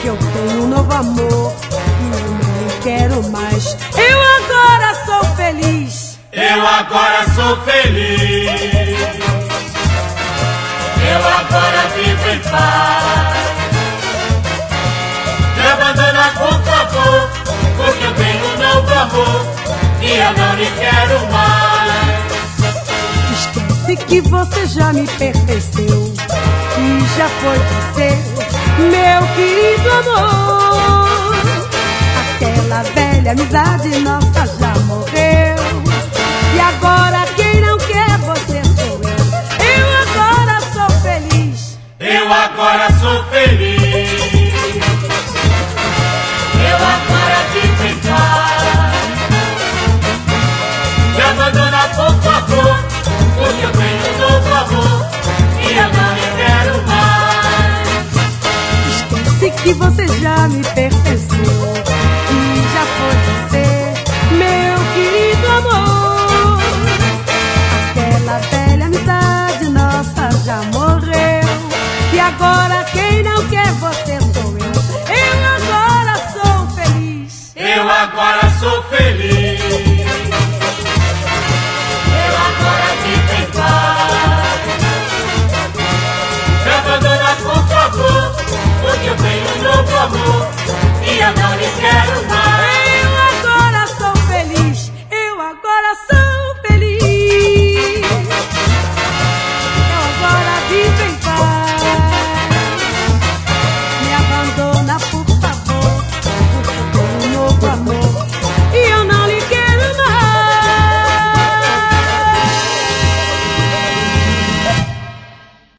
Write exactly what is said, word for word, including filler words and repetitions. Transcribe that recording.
porque eu tenho um novo amor e eu não quero mais. Eu agora sou feliz. Eu agora sou feliz. Eu agora vivo em paz. Me abandona, por favor, porque eu tenho um novo amor e eu não lhe quero mais. Esquece que você já me pertenceu e já foi você, meu querido amor. Aquela velha amizade nossa já morreu e agora quem